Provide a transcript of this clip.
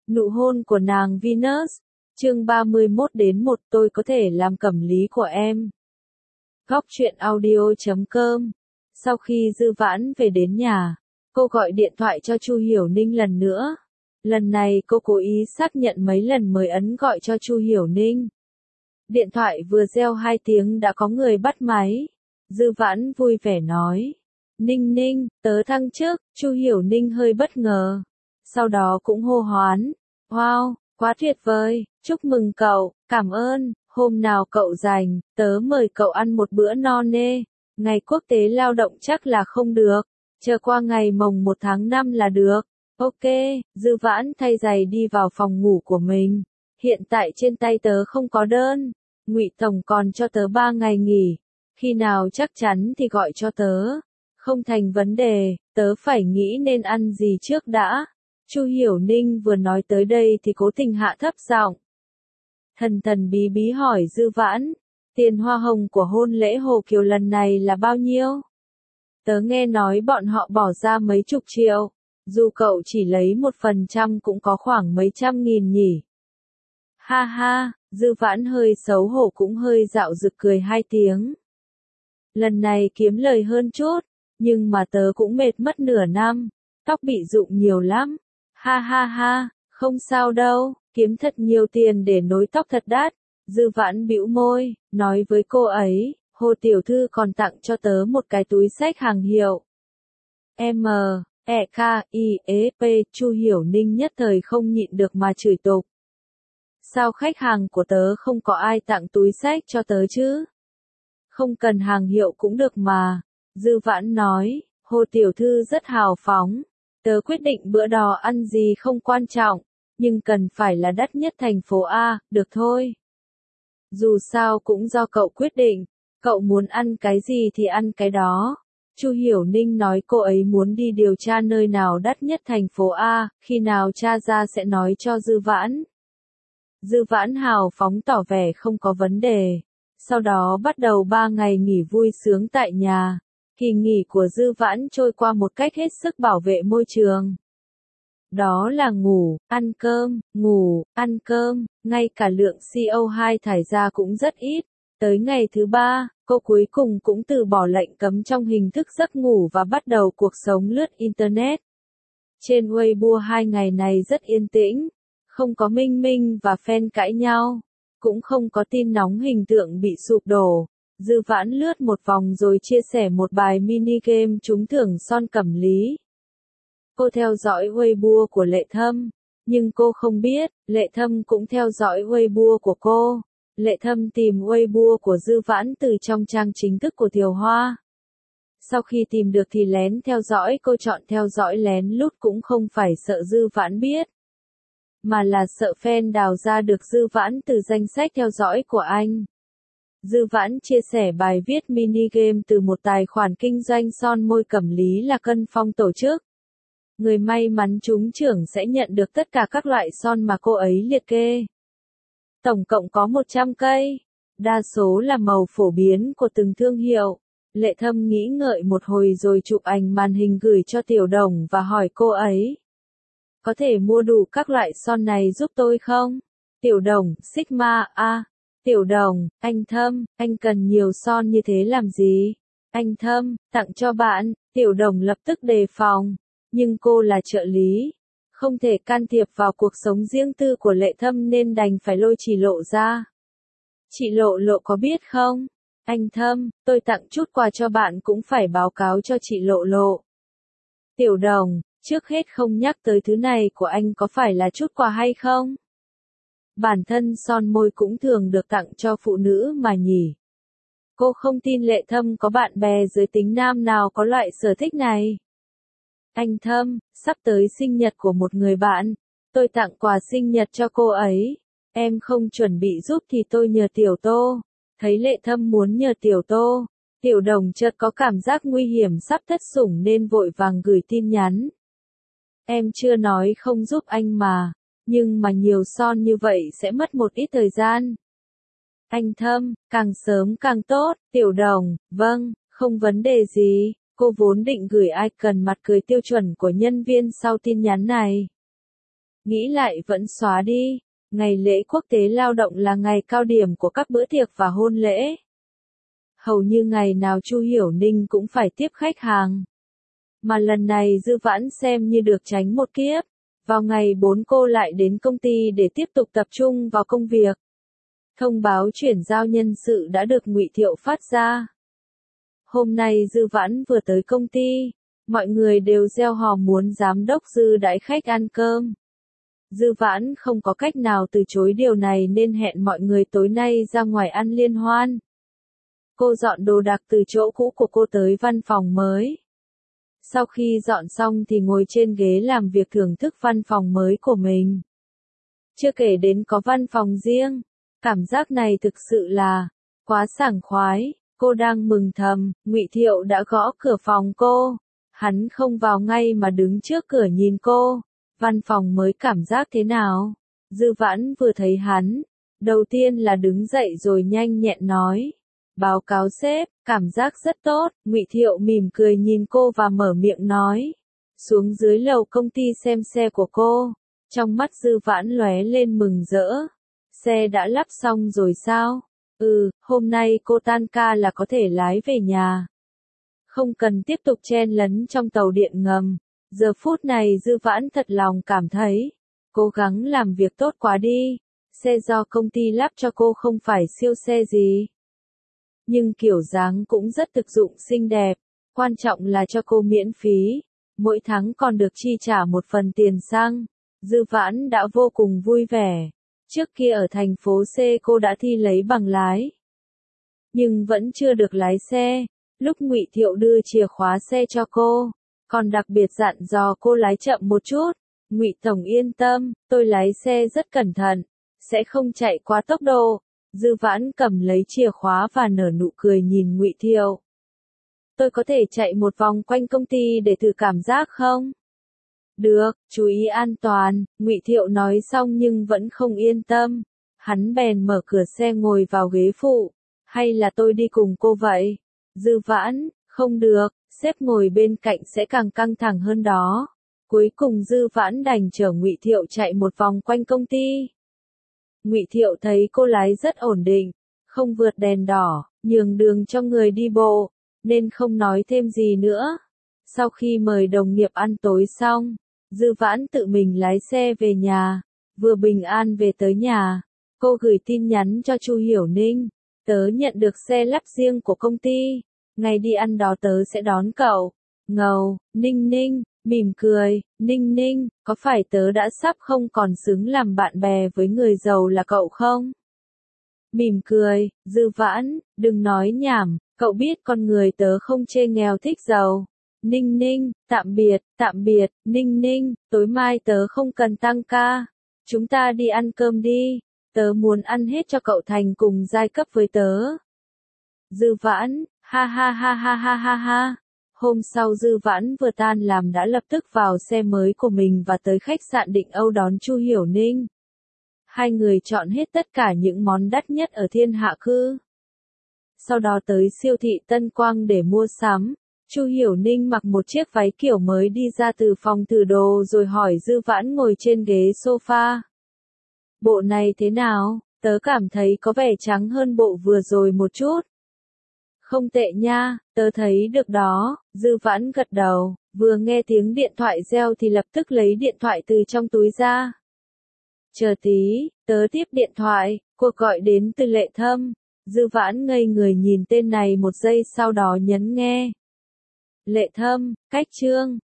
Nụ hôn của nàng Venus. Chương 31 đến 1 tôi có thể làm cẩm lý của em. Góc truyện audio.com. Sau khi Dư Vãn về đến nhà, cô gọi điện thoại cho Chu Hiểu Ninh lần nữa. Lần này cô cố ý xác nhận mấy lần mới ấn gọi cho Chu Hiểu Ninh. Điện thoại vừa reo 2 tiếng đã có người bắt máy. Dư Vãn vui vẻ nói. Ninh Ninh, tớ thăng chức. Chu Hiểu Ninh hơi bất ngờ. Sau đó cũng hô hoán. Wow, quá tuyệt vời, chúc mừng cậu, cảm ơn, hôm nào cậu rảnh, tớ mời cậu ăn một bữa no nê. Ngày quốc tế lao động chắc là không được, chờ qua ngày mồng 1 tháng 5 là được. Ok, Dư Vãn thay giày đi vào phòng ngủ của mình. Hiện tại trên tay tớ không có đơn, Ngụy Tổng còn cho tớ 3 ngày nghỉ. Khi nào chắc chắn thì gọi cho tớ. Không thành vấn đề, tớ phải nghĩ nên ăn gì trước đã. Chu Hiểu Ninh vừa nói tới đây thì cố tình hạ thấp giọng. Thần thần bí bí hỏi Dư Vãn, tiền hoa hồng của hôn lễ Hồ Kiều lần này là bao nhiêu? Tớ nghe nói bọn họ bỏ ra mấy chục triệu, dù cậu chỉ lấy 1% cũng có khoảng mấy trăm nghìn nhỉ. Ha ha, Dư Vãn hơi xấu hổ cũng hơi dạo dực cười 2 tiếng. Lần này kiếm lời hơn chút, nhưng mà tớ cũng mệt mất nửa năm, tóc bị rụng nhiều lắm. Ha ha ha, không sao đâu, kiếm thật nhiều tiền để nối tóc thật đắt. Dư Vãn bĩu môi, nói với cô ấy, Hồ tiểu thư còn tặng cho tớ một cái túi xách hàng hiệu. M.E.K.I.E.P. Chu Hiểu Ninh nhất thời không nhịn được mà chửi tục. Sao khách hàng của tớ không có ai tặng túi xách cho tớ chứ? Không cần hàng hiệu cũng được mà. Dư Vãn nói, Hồ tiểu thư rất hào phóng. Tớ quyết định bữa đó ăn gì không quan trọng, nhưng cần phải là đắt nhất thành phố A, được thôi. Dù sao cũng do cậu quyết định, cậu muốn ăn cái gì thì ăn cái đó. Chu Hiểu Ninh nói cô ấy muốn đi điều tra nơi nào đắt nhất thành phố A, khi nào tra ra sẽ nói cho Dư Vãn. Dư Vãn hào phóng tỏ vẻ không có vấn đề, sau đó bắt đầu 3 ngày nghỉ vui sướng tại nhà. Kỳ nghỉ của Dư Vãn trôi qua một cách hết sức bảo vệ môi trường. Đó là ngủ, ăn cơm, ngay cả lượng CO2 thải ra cũng rất ít. Tới ngày thứ 3, cô cuối cùng cũng từ bỏ lệnh cấm trong hình thức giấc ngủ và bắt đầu cuộc sống lướt Internet. Trên Weibo 2 ngày này rất yên tĩnh, không có Minh Minh và fan cãi nhau, cũng không có tin nóng hình tượng bị sụp đổ. Dư Vãn lướt một vòng rồi chia sẻ một bài mini game trúng thưởng son cẩm lý. Cô theo dõi Weibo của Lệ Thâm, nhưng cô không biết, Lệ Thâm cũng theo dõi Weibo của cô. Lệ Thâm tìm Weibo của Dư Vãn từ trong trang chính thức của Thiều Hoa. Sau khi tìm được thì lén theo dõi, cô chọn theo dõi lén lút cũng không phải sợ Dư Vãn biết, mà là sợ fan đào ra được Dư Vãn từ danh sách theo dõi của anh. Dư Vãn chia sẻ bài viết mini game từ một tài khoản kinh doanh son môi cẩm lý là Cân Phong tổ chức. Người may mắn trúng thưởng sẽ nhận được tất cả các loại son mà cô ấy liệt kê. Tổng cộng có 100 cây, đa số là màu phổ biến của từng thương hiệu. Lệ Thâm nghĩ ngợi một hồi rồi chụp ảnh màn hình gửi cho Tiểu Đồng và hỏi cô ấy. Có thể mua đủ các loại son này giúp tôi không? Tiểu Đồng, Sigma, Tiểu Đồng, anh Thâm, anh cần nhiều son như thế làm gì? Anh Thâm, tặng cho bạn. Tiểu Đồng lập tức đề phòng. Nhưng cô là trợ lý, không thể can thiệp vào cuộc sống riêng tư của Lệ Thâm nên đành phải lôi chị Lộ ra. Chị Lộ Lộ có biết không? Anh Thâm, tôi tặng chút quà cho bạn cũng phải báo cáo cho chị Lộ Lộ. Tiểu Đồng, trước hết không nhắc tới thứ này của anh có phải là chút quà hay không? Bản thân son môi cũng thường được tặng cho phụ nữ mà nhỉ. Cô không tin Lệ Thâm có bạn bè giới tính nam nào có loại sở thích này. Anh Thâm, sắp tới sinh nhật của một người bạn, tôi tặng quà sinh nhật cho cô ấy. Em không chuẩn bị giúp thì tôi nhờ Tiểu Tô. Thấy Lệ Thâm muốn nhờ Tiểu Tô, Tiểu Đồng chợt có cảm giác nguy hiểm sắp thất sủng nên vội vàng gửi tin nhắn. Em chưa nói không giúp anh mà, nhưng mà nhiều son như vậy sẽ mất một ít thời gian. Anh Thâm, càng sớm càng tốt. Tiểu Đồng, vâng, không vấn đề gì. Cô vốn định gửi icon mặt cười tiêu chuẩn của nhân viên sau tin nhắn này. nghĩ lại vẫn xóa đi. Ngày lễ quốc tế lao động là ngày cao điểm của các bữa tiệc và hôn lễ. Hầu như ngày nào Chu Hiểu Ninh cũng phải tiếp khách hàng. Mà lần này Dư Vãn xem như được tránh một kiếp. Vào ngày 4 cô lại đến công ty để tiếp tục tập trung vào công việc. Thông báo chuyển giao nhân sự đã được Ngụy Thiệu phát ra. Hôm nay Dư Vãn vừa tới công ty, mọi người đều reo hò muốn giám đốc Dư đãi khách ăn cơm. Dư Vãn không có cách nào từ chối điều này nên hẹn mọi người tối nay ra ngoài ăn liên hoan. Cô dọn đồ đạc từ chỗ cũ của cô tới văn phòng mới. Sau khi dọn xong thì ngồi trên ghế làm việc thưởng thức văn phòng mới của mình. Chưa kể đến có văn phòng riêng, cảm giác này thực sự là quá sảng khoái. Cô đang mừng thầm, Ngụy Thiệu đã gõ cửa phòng cô. Hắn không vào ngay mà đứng trước cửa nhìn cô. Văn phòng mới cảm giác thế nào? Dư Vãn vừa thấy hắn, đầu tiên là đứng dậy rồi nhanh nhẹn nói. Báo cáo sếp, cảm giác rất tốt. Ngụy Thiệu mỉm cười nhìn cô và mở miệng nói. Xuống dưới lầu công ty xem xe của cô. Trong mắt Dư Vãn lóe lên mừng rỡ. Xe đã lắp xong rồi sao? Hôm nay cô tan ca là có thể lái về nhà. Không cần tiếp tục chen lấn trong tàu điện ngầm. Giờ phút này Dư Vãn thật lòng cảm thấy, cố gắng làm việc tốt quá đi. Xe do công ty lắp cho cô không phải siêu xe gì. Nhưng kiểu dáng cũng rất thực dụng xinh đẹp. Quan trọng là cho cô miễn phí. Mỗi tháng còn được chi trả một phần tiền xăng. Dư Vãn đã vô cùng vui vẻ. Trước kia ở thành phố C cô đã thi lấy bằng lái. Nhưng vẫn chưa được lái xe. Lúc Ngụy Thiệu đưa chìa khóa xe cho cô, còn đặc biệt dặn dò cô lái chậm một chút. Ngụy tổng yên tâm, tôi lái xe rất cẩn thận, sẽ không chạy quá tốc độ. Dư Vãn cầm lấy chìa khóa và nở nụ cười nhìn Ngụy Thiệu. Tôi có thể chạy một vòng quanh công ty để thử cảm giác không? Được, chú ý an toàn. Ngụy Thiệu nói xong nhưng vẫn không yên tâm. Hắn bèn mở cửa xe ngồi vào ghế phụ. Hay là tôi đi cùng cô vậy? Dư Vãn, không được, sếp ngồi bên cạnh sẽ càng căng thẳng hơn đó. Cuối cùng Dư Vãn đành chở Ngụy Thiệu chạy một vòng quanh công ty. Ngụy Thiệu thấy cô lái rất ổn định, không vượt đèn đỏ, nhường đường cho người đi bộ, nên không nói thêm gì nữa. Sau khi mời đồng nghiệp ăn tối xong, Dư Vãn tự mình lái xe về nhà. Vừa bình an về tới nhà, cô gửi tin nhắn cho Chu Hiểu Ninh. Tớ nhận được xe lắp riêng của công ty. Ngày đi ăn đó tớ sẽ đón cậu. Ngầu, Ninh Ninh, mỉm cười, Ninh Ninh, có phải tớ đã sắp không còn xứng làm bạn bè với người giàu là cậu không? Mỉm cười, Dư Vãn, đừng nói nhảm, cậu biết con người tớ không chê nghèo thích giàu. Ninh Ninh, tạm biệt, Ninh Ninh, tối mai tớ không cần tăng ca. Chúng ta đi ăn cơm đi. Tớ muốn ăn hết cho cậu thành cùng giai cấp với tớ. Dư Vãn, ha ha ha ha ha ha ha. Hôm sau Dư Vãn vừa tan làm đã lập tức vào xe mới của mình và tới khách sạn Định Âu đón Chu Hiểu Ninh. Hai người chọn hết tất cả những món đắt nhất ở Thiên Hạ Cư. Sau đó tới siêu thị Tân Quang để mua sắm. Chu Hiểu Ninh mặc một chiếc váy kiểu mới đi ra từ phòng thử đồ rồi hỏi Dư Vãn ngồi trên ghế sofa. Bộ này thế nào? Tớ cảm thấy có vẻ trắng hơn bộ vừa rồi một chút. Không tệ nha, tớ thấy được đó. Dư Vãn gật đầu, vừa nghe tiếng điện thoại reo thì lập tức lấy điện thoại từ trong túi ra. Chờ tí, tớ tiếp điện thoại, cuộc gọi đến từ Lệ Thâm. Dư Vãn ngây người nhìn tên này một giây sau đó nhấn nghe. Lệ Thâm, cách Trương,